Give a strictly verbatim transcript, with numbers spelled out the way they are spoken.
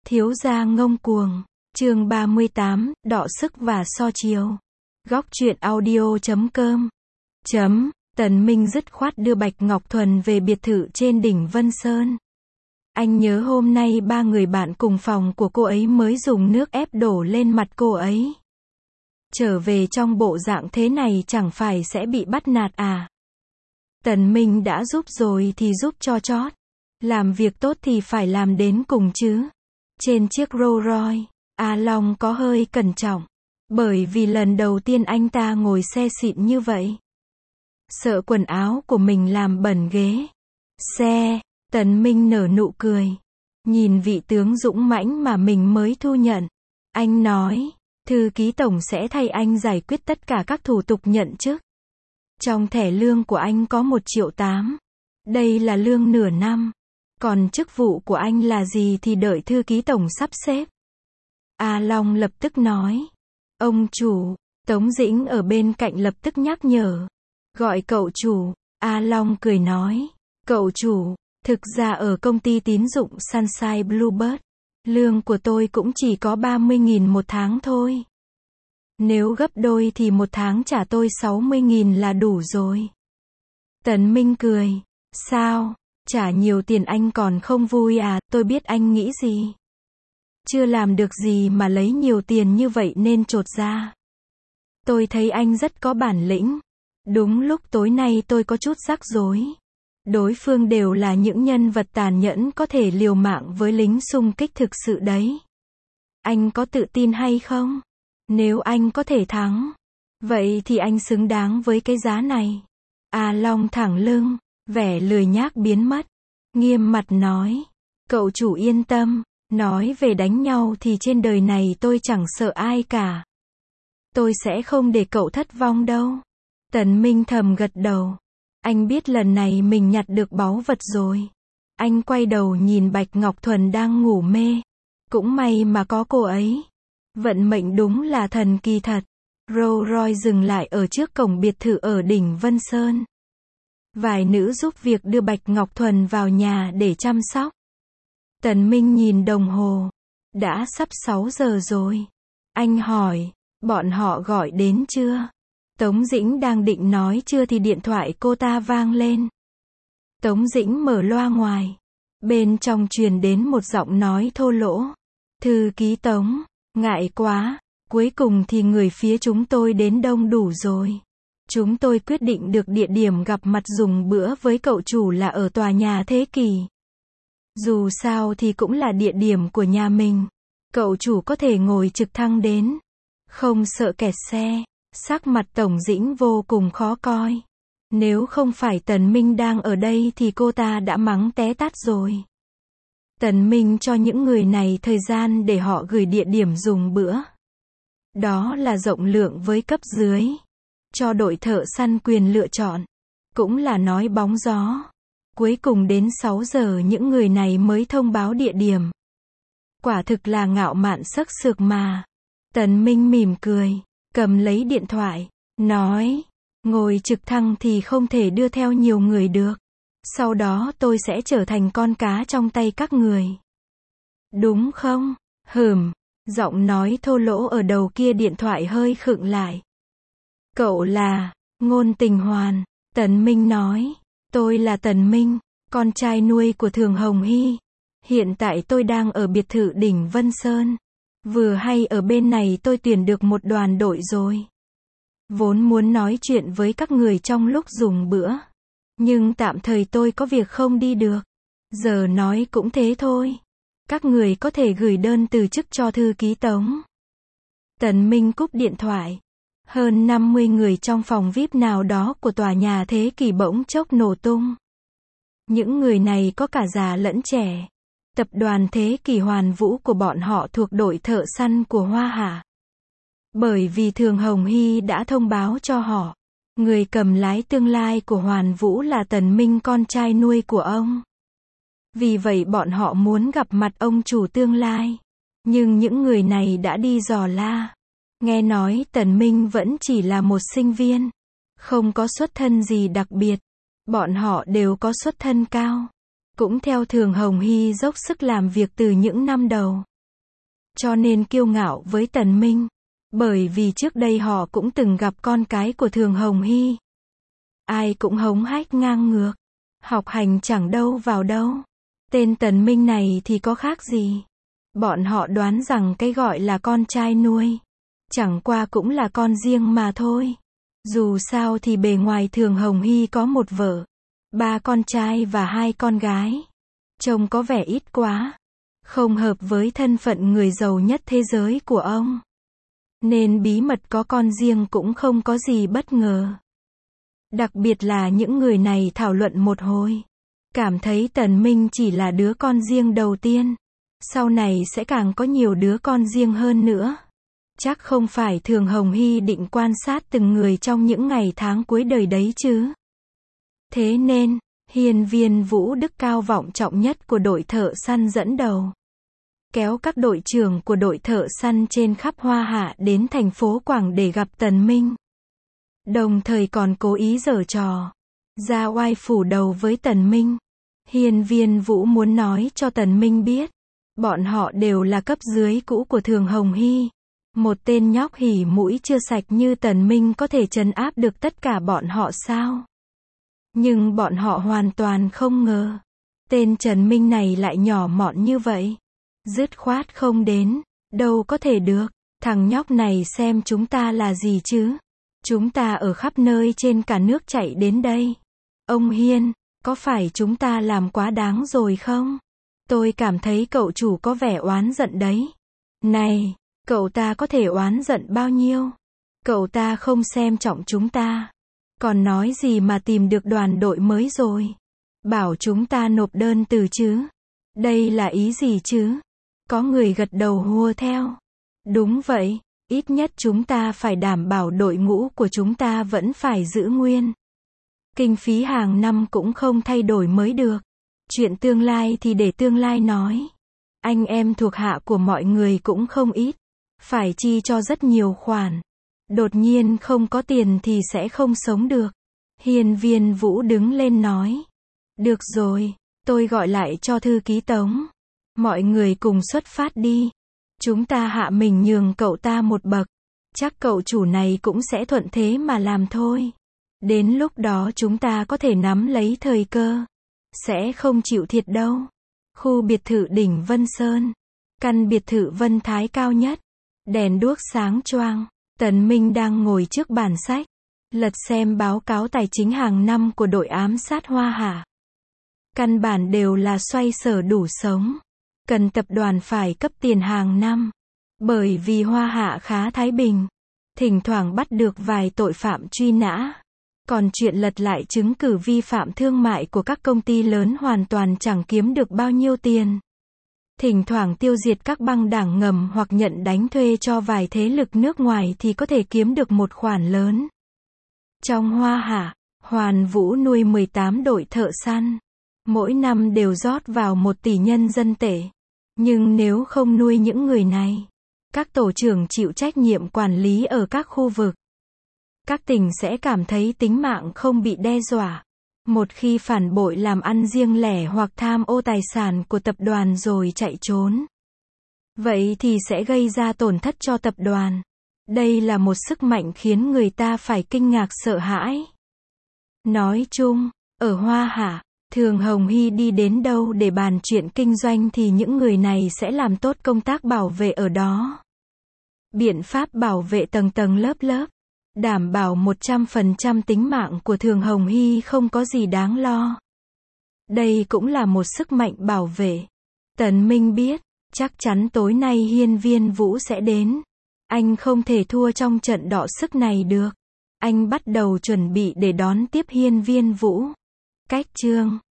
Thiếu gia ngông cuồng, chương ba mươi tám, đọ sức và so chiều. Góc truyện audio chấm com. Chấm, Tần Minh dứt khoát đưa Bạch Ngọc Thuần về biệt thự trên đỉnh Vân Sơn. Anh nhớ hôm nay ba người bạn cùng phòng của cô ấy mới dùng nước ép đổ lên mặt cô ấy. Trở về trong bộ dạng thế này chẳng phải sẽ bị bắt nạt à? Tần Minh đã giúp rồi thì giúp cho chót. Làm việc tốt thì phải làm đến cùng chứ. Trên chiếc Rolls Royce, A Long có hơi cẩn trọng. Bởi vì lần đầu tiên anh ta ngồi xe xịn như vậy. Sợ quần áo của mình làm bẩn ghế xe. Tần Minh nở nụ cười. Nhìn vị tướng dũng mãnh mà mình mới thu nhận. Anh nói, thư ký tổng sẽ thay anh giải quyết tất cả các thủ tục nhận chức. Trong thẻ lương của anh có một triệu tám. Đây là lương nửa năm. Còn chức vụ của anh là gì thì đợi thư ký tổng sắp xếp. A Long lập tức nói. Ông chủ, Tống Dĩnh ở bên cạnh lập tức nhắc nhở. Gọi cậu chủ. A Long cười nói. Cậu chủ, thực ra ở công ty tín dụng Sunshine Bluebird, lương của tôi cũng chỉ có ba mươi nghìn một tháng thôi. Nếu gấp đôi thì một tháng trả tôi sáu mươi nghìn là đủ rồi. Tần Minh cười. Sao? Trả nhiều tiền anh còn không vui à? Tôi biết anh nghĩ gì. Chưa làm được gì mà lấy nhiều tiền như vậy nên chột ra. Tôi thấy anh rất có bản lĩnh. Đúng lúc tối nay tôi có chút rắc rối. Đối phương đều là những nhân vật tàn nhẫn có thể liều mạng với lính xung kích thực sự đấy. Anh có tự tin hay không? Nếu anh có thể thắng, vậy thì anh xứng đáng với cái giá này. A Long thẳng lưng, vẻ lười nhác biến mất. Nghiêm mặt nói. Cậu chủ yên tâm. Nói về đánh nhau thì trên đời này tôi chẳng sợ ai cả. Tôi sẽ không để cậu thất vong đâu. Tần Minh thầm gật đầu. Anh biết lần này mình nhặt được báu vật rồi. Anh quay đầu nhìn Bạch Ngọc Thuần đang ngủ mê. Cũng may mà có cô ấy. Vận mệnh đúng là thần kỳ thật. Rolls Royce dừng lại ở trước cổng biệt thự ở đỉnh Vân Sơn. Vài nữ giúp việc đưa Bạch Ngọc Thuần vào nhà để chăm sóc. Tần Minh nhìn đồng hồ. Đã sắp sáu giờ rồi. Anh hỏi, bọn họ gọi đến chưa? Tống Dĩnh đang định nói chưa thì điện thoại cô ta vang lên. Tống Dĩnh mở loa ngoài. Bên trong truyền đến một giọng nói thô lỗ. Thư ký Tống, ngại quá, cuối cùng thì người phía chúng tôi đến đông đủ rồi. Chúng tôi quyết định được địa điểm gặp mặt dùng bữa với cậu chủ là ở tòa nhà Thế Kỷ. Dù sao thì cũng là địa điểm của nhà mình. Cậu chủ có thể ngồi trực thăng đến. Không sợ kẹt xe. Sắc mặt Tổng Dĩnh vô cùng khó coi. Nếu không phải Tần Minh đang ở đây thì cô ta đã mắng té tát rồi. Tần Minh cho những người này thời gian để họ gửi địa điểm dùng bữa. Đó là rộng lượng với cấp dưới. Cho đội thợ săn quyền lựa chọn. Cũng là nói bóng gió. Cuối cùng đến sáu giờ những người này mới thông báo địa điểm. Quả thực là ngạo mạn sắc sược mà. Tần Minh mỉm cười. Cầm lấy điện thoại. Nói. Ngồi trực thăng thì không thể đưa theo nhiều người được. Sau đó tôi sẽ trở thành con cá trong tay các người. Đúng không? Hừm. Giọng nói thô lỗ ở đầu kia điện thoại hơi khựng lại. Cậu là Ngôn Tình Hoàn. Tần Minh nói. Tôi là Tần Minh, con trai nuôi của Thường Hồng Hy. Hiện tại tôi đang ở biệt thự đỉnh Vân Sơn. Vừa hay ở bên này tôi tuyển được một đoàn đội rồi. Vốn muốn nói chuyện với các người trong lúc dùng bữa. Nhưng tạm thời tôi có việc không đi được. Giờ nói cũng thế thôi. Các người có thể gửi đơn từ chức cho thư ký Tống. Tần Minh cúp điện thoại. Hơn năm mươi người trong phòng vi ai pi nào đó của tòa nhà Thế Kỷ bỗng chốc nổ tung. Những người này có cả già lẫn trẻ. Tập đoàn Thế Kỷ Hoàn Vũ của bọn họ thuộc đội thợ săn của Hoa Hạ. Bởi vì Thường Hồng Hy đã thông báo cho họ. Người cầm lái tương lai của Hoàn Vũ là Tần Minh, con trai nuôi của ông. Vì vậy bọn họ muốn gặp mặt ông chủ tương lai. Nhưng những người này đã đi dò la. Nghe nói Tần Minh vẫn chỉ là một sinh viên. Không có xuất thân gì đặc biệt. Bọn họ đều có xuất thân cao. Cũng theo Thường Hồng Hy dốc sức làm việc từ những năm đầu. cho nên kiêu ngạo với Tần Minh. Bởi vì trước đây họ cũng từng gặp con cái của Thường Hồng Hy. Ai cũng hống hách ngang ngược. Học hành chẳng đâu vào đâu. Tên Tần Minh này thì có khác gì. Bọn họ đoán rằng cái gọi là con trai nuôi. Chẳng qua cũng là con riêng mà thôi. Dù sao thì bề ngoài Thường Hồng Hy có một vợ, ba con trai và hai con gái. Trông có vẻ ít quá. Không hợp với thân phận người giàu nhất thế giới của ông. Nên bí mật có con riêng cũng không có gì bất ngờ. Đặc biệt là những người này thảo luận một hồi. Cảm thấy Tần Minh chỉ là đứa con riêng đầu tiên. Sau này sẽ càng có nhiều đứa con riêng hơn nữa. Chắc không phải Thường Hồng Hy định quan sát từng người trong những ngày tháng cuối đời đấy chứ. Thế nên, Hiên Viên Vũ Đức cao vọng trọng nhất của đội thợ săn dẫn đầu. Kéo các đội trưởng của đội thợ săn trên khắp Hoa Hạ đến thành phố Quảng để gặp Tần Minh. Đồng thời còn cố ý giở trò. Ra oai phủ đầu với Tần Minh. Hiên Viên Vũ muốn nói cho Tần Minh biết. Bọn họ đều là cấp dưới cũ của Thường Hồng Hy. Một tên nhóc hỉ mũi chưa sạch như Tần Minh có thể trấn áp được tất cả bọn họ sao? Nhưng bọn họ hoàn toàn không ngờ. Tên Trần Minh này lại nhỏ mọn như vậy. Dứt khoát không đến. Đâu có thể được. Thằng nhóc này xem chúng ta là gì chứ? Chúng ta ở khắp nơi trên cả nước chạy đến đây. Ông Hiên, có phải chúng ta làm quá đáng rồi không? Tôi cảm thấy cậu chủ có vẻ oán giận đấy. Này, cậu ta có thể oán giận bao nhiêu? Cậu ta không xem trọng chúng ta. Còn nói gì mà tìm được đoàn đội mới rồi. Bảo chúng ta nộp đơn từ chứ. Đây là ý gì chứ? Có người gật đầu hùa theo. Đúng vậy, ít nhất chúng ta phải đảm bảo đội ngũ của chúng ta vẫn phải giữ nguyên. Kinh phí hàng năm cũng không thay đổi mới được. Chuyện tương lai thì để tương lai nói. Anh em thuộc hạ của mọi người cũng không ít. Phải chi cho rất nhiều khoản. Đột nhiên không có tiền thì sẽ không sống được. Hiên Viên Vũ đứng lên nói. Được rồi, tôi gọi lại cho thư ký Tống. Mọi người cùng xuất phát đi. Chúng ta hạ mình nhường cậu ta một bậc. Chắc cậu chủ này cũng sẽ thuận thế mà làm thôi. Đến lúc đó chúng ta có thể nắm lấy thời cơ. Sẽ không chịu thiệt đâu. Khu biệt thự đỉnh Vân Sơn. Căn biệt thự Vân Thái cao nhất. Đèn đuốc sáng choang. Tần Minh đang ngồi trước bàn sách. Lật xem báo cáo tài chính hàng năm của đội ám sát Hoa Hạ. Căn bản đều là xoay sở đủ sống. Cần tập đoàn phải cấp tiền hàng năm. Bởi vì Hoa Hạ khá thái bình. Thỉnh thoảng bắt được vài tội phạm truy nã. Còn chuyện lật lại chứng cứ vi phạm thương mại của các công ty lớn hoàn toàn chẳng kiếm được bao nhiêu tiền. Thỉnh thoảng tiêu diệt các băng đảng ngầm hoặc nhận đánh thuê cho vài thế lực nước ngoài thì có thể kiếm được một khoản lớn. Trong Hoa Hạ, Hoàn Vũ nuôi mười tám đội thợ săn. Mỗi năm đều rót vào một tỷ nhân dân tệ. Nhưng nếu không nuôi những người này, các tổ trưởng chịu trách nhiệm quản lý ở các khu vực. Các tỉnh sẽ cảm thấy tính mạng không bị đe dọa. Một khi phản bội làm ăn riêng lẻ hoặc tham ô tài sản của tập đoàn rồi chạy trốn. Vậy thì sẽ gây ra tổn thất cho tập đoàn. Đây là một sức mạnh khiến người ta phải kinh ngạc sợ hãi. Nói chung, ở Hoa Hạ, Thường Hồng Hy đi đến đâu để bàn chuyện kinh doanh thì những người này sẽ làm tốt công tác bảo vệ ở đó. Biện pháp bảo vệ tầng tầng lớp lớp. Đảm bảo một trăm phần trăm tính mạng của Thường Hồng Hy không có gì đáng lo. Đây cũng là một sức mạnh bảo vệ. Tần Minh biết, chắc chắn tối nay Hiên Viên Vũ sẽ đến. Anh không thể thua trong trận đọ sức này được. Anh bắt đầu chuẩn bị để đón tiếp Hiên Viên Vũ. Cách chương